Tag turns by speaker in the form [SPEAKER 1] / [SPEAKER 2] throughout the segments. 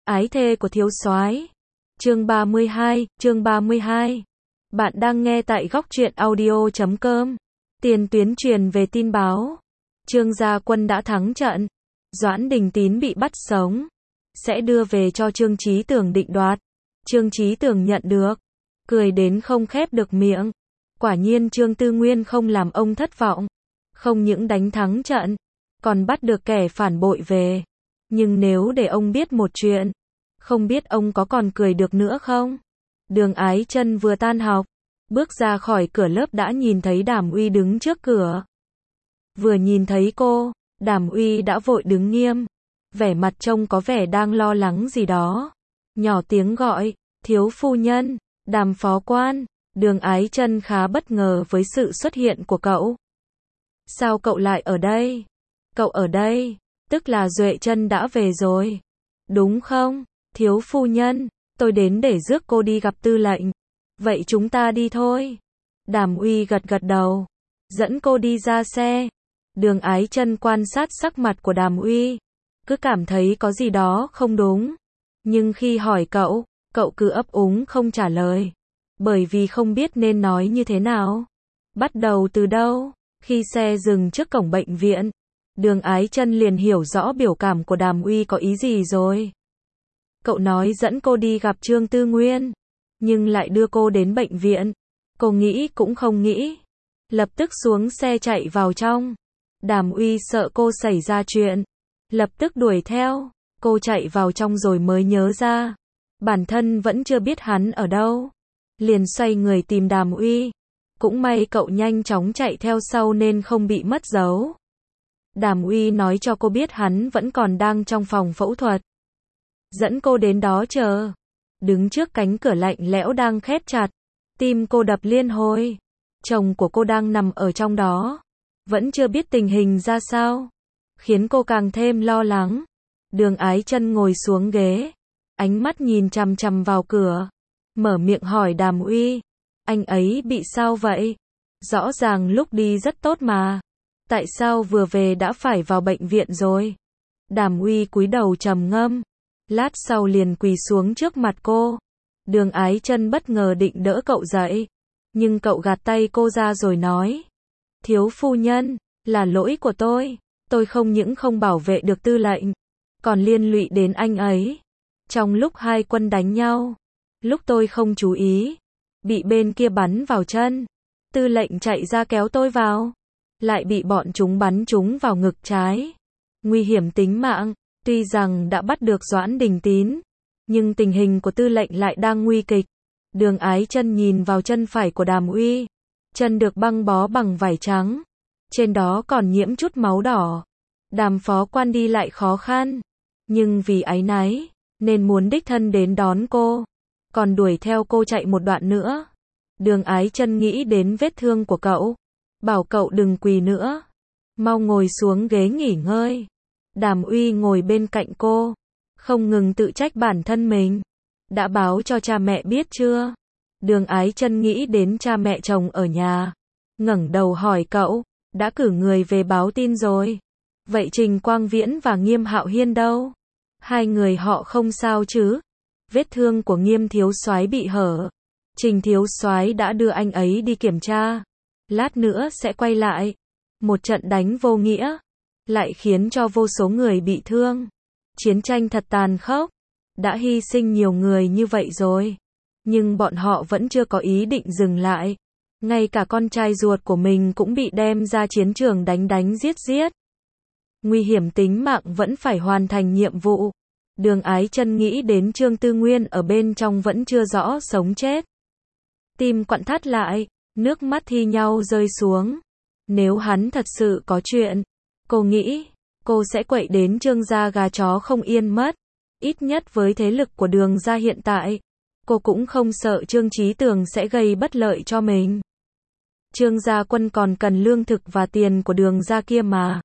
[SPEAKER 1] Ái thê của thiếu soái. Chương 32. Bạn đang nghe tại góc truyện audio.com. Tiền tuyến truyền về tin báo. Trương Gia Quân đã thắng trận. Doãn Đình Tín bị bắt sống. Sẽ đưa về cho Trương Chí Tường định đoạt. Trương Chí Tường nhận được. Cười đến không khép được miệng. Quả nhiên Trương Tư Nguyên không làm ông thất vọng. Không những đánh thắng trận, còn bắt được kẻ phản bội về. Nhưng nếu để ông biết một chuyện, không biết ông có còn cười được nữa không? Đường Ái Chân vừa tan học, bước ra khỏi cửa lớp đã nhìn thấy Đàm Uy đứng trước cửa. Vừa nhìn thấy cô, Đàm Uy đã vội đứng nghiêm, vẻ mặt trông có vẻ đang lo lắng gì đó. Nhỏ tiếng gọi, thiếu phu nhân, Đàm phó quan. Đường Ái Chân khá bất ngờ với sự xuất hiện của cậu. Sao cậu lại ở đây? Cậu ở đây, tức là Duệ Chân đã về rồi. Đúng không, thiếu phu nhân, tôi đến để rước cô đi gặp tư lệnh. Vậy chúng ta đi thôi. Đàm Uy gật gật đầu, dẫn cô đi ra xe. Đường Ái Chân quan sát sắc mặt của Đàm Uy, cứ cảm thấy có gì đó không đúng. Nhưng khi hỏi cậu cứ ấp úng không trả lời. Bởi vì không biết nên nói như thế nào. Bắt đầu từ đâu? Khi xe dừng trước cổng bệnh viện, Đường Ái Chân liền hiểu rõ biểu cảm của Đàm Uy có ý gì rồi. Cậu nói dẫn cô đi gặp Trương Tư Nguyên, nhưng lại đưa cô đến bệnh viện. Cô nghĩ cũng không nghĩ, lập tức xuống xe chạy vào trong. Đàm Uy sợ cô xảy ra chuyện, lập tức đuổi theo. Cô chạy vào trong rồi mới nhớ ra, bản thân vẫn chưa biết hắn ở đâu. Liền xoay người tìm Đàm Uy. Cũng may cậu nhanh chóng chạy theo sau nên không bị mất dấu. Đàm Uy nói cho cô biết hắn vẫn còn đang trong phòng phẫu thuật. Dẫn cô đến đó chờ. Đứng trước cánh cửa lạnh lẽo đang khép chặt. Tim cô đập liên hồi. Chồng của cô đang nằm ở trong đó. Vẫn chưa biết tình hình ra sao. Khiến cô càng thêm lo lắng. Đường Ái Chân ngồi xuống ghế. Ánh mắt nhìn chằm chằm vào cửa. Mở miệng hỏi Đàm Uy. Anh ấy bị sao vậy? Rõ ràng lúc đi rất tốt mà. Tại sao vừa về đã phải vào bệnh viện rồi? Đàm Uy cúi đầu trầm ngâm. Lát sau liền quỳ xuống trước mặt cô. Đường Ái Chân bất ngờ định đỡ cậu dậy. Nhưng cậu gạt tay cô ra rồi nói. Thiếu phu nhân, là lỗi của tôi. Tôi không những không bảo vệ được tư lệnh, còn liên lụy đến anh ấy. Trong lúc hai quân đánh nhau, lúc tôi không chú ý, bị bên kia bắn vào chân. Tư lệnh chạy ra kéo tôi vào, lại bị bọn chúng bắn trúng vào ngực trái. Nguy hiểm tính mạng. Tuy rằng đã bắt được Doãn Đình Tín, nhưng tình hình của tư lệnh lại đang nguy kịch. Đường Ái Chân nhìn vào chân phải của Đàm Uy. Chân được băng bó bằng vải trắng. Trên đó còn nhiễm chút máu đỏ. Đàm phó quan đi lại khó khăn. Nhưng vì áy náy, nên muốn đích thân đến đón cô. Còn đuổi theo cô chạy một đoạn nữa. Đường Ái Chân nghĩ đến vết thương của cậu. Bảo cậu đừng quỳ nữa. Mau ngồi xuống ghế nghỉ ngơi. Đàm Uy ngồi bên cạnh cô. Không ngừng tự trách bản thân mình. Đã báo cho cha mẹ biết chưa? Đường Ái Chân nghĩ đến cha mẹ chồng ở nhà. Ngẩng đầu hỏi cậu. Đã cử người về báo tin rồi. Vậy Trình Quang Viễn và Nghiêm Hạo Hiên đâu? Hai người họ không sao chứ? Vết thương của Nghiêm thiếu soái bị hở. Trình thiếu soái đã đưa anh ấy đi kiểm tra. Lát nữa sẽ quay lại. Một trận đánh vô nghĩa, lại khiến cho vô số người bị thương. Chiến tranh thật tàn khốc. Đã hy sinh nhiều người như vậy rồi. Nhưng bọn họ vẫn chưa có ý định dừng lại. Ngay cả con trai ruột của mình cũng bị đem ra chiến trường đánh giết. Nguy hiểm tính mạng vẫn phải hoàn thành nhiệm vụ. Đường Ái Chân nghĩ đến Trương Tư Nguyên ở bên trong vẫn chưa rõ sống chết. Tim quặn thắt lại, nước mắt thi nhau rơi xuống. Nếu hắn thật sự có chuyện, cô nghĩ, cô sẽ quậy đến Trương gia gà chó không yên mất. Ít nhất với thế lực của Đường gia hiện tại, cô cũng không sợ Trương Chí Tường sẽ gây bất lợi cho mình. Trương Gia Quân còn cần lương thực và tiền của Đường gia kia mà.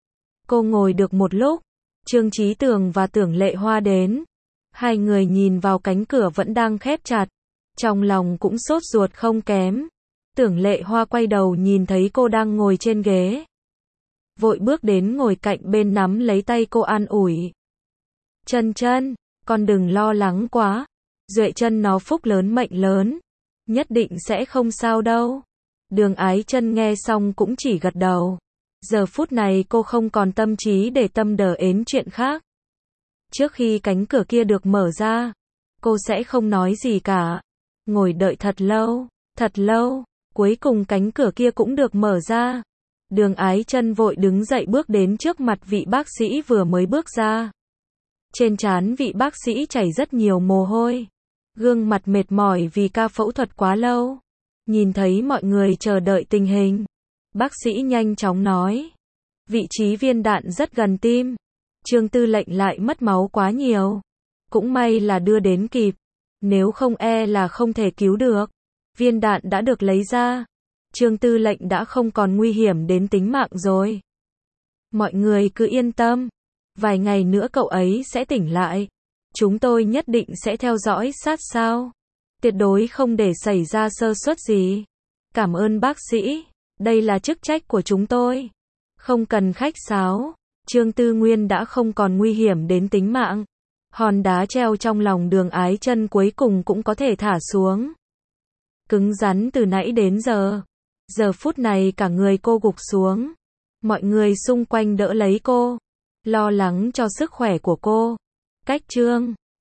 [SPEAKER 1] Cô ngồi được một lúc, Trương Chí Tường và Tưởng Lệ Hoa đến. Hai người nhìn vào cánh cửa vẫn đang khép chặt. Trong lòng cũng sốt ruột không kém. Tưởng Lệ Hoa quay đầu nhìn thấy cô đang ngồi trên ghế. Vội bước đến ngồi cạnh bên nắm lấy tay cô an ủi. Chân, Con đừng lo lắng quá. Duệ Chân nó phúc lớn mệnh lớn. Nhất định sẽ không sao đâu. Đường Ái Chân nghe xong cũng chỉ gật đầu. Giờ phút này cô không còn tâm trí để tâm đờ ến chuyện khác. Trước khi cánh cửa kia được mở ra, cô sẽ không nói gì cả. Ngồi đợi thật lâu, cuối cùng cánh cửa kia cũng được mở ra. Đường Ái Chân vội đứng dậy bước đến trước mặt vị bác sĩ vừa mới bước ra. Trên trán vị bác sĩ chảy rất nhiều mồ hôi. Gương mặt mệt mỏi vì ca phẫu thuật quá lâu. Nhìn thấy mọi người chờ đợi tình hình, bác sĩ nhanh chóng nói. Vị trí viên đạn rất gần tim. Trương Tư lệnh lại mất máu quá nhiều. Cũng may là đưa đến kịp. Nếu không là không thể cứu được. Viên đạn đã được lấy ra. Trương Tư lệnh đã không còn nguy hiểm đến tính mạng rồi. Mọi người cứ yên tâm. Vài ngày nữa cậu ấy sẽ tỉnh lại. Chúng tôi nhất định sẽ theo dõi sát sao. Tuyệt đối không để xảy ra sơ suất gì. Cảm ơn bác sĩ. Đây là chức trách của chúng tôi. Không cần khách sáo. Trương Tư Nguyên đã không còn nguy hiểm đến tính mạng. Hòn đá treo trong lòng Đường Ái Chân cuối cùng cũng có thể thả xuống. Cứng rắn từ nãy đến giờ. Giờ phút này cả người cô gục xuống. Mọi người xung quanh đỡ lấy cô. Lo lắng cho sức khỏe của cô. Cách Trương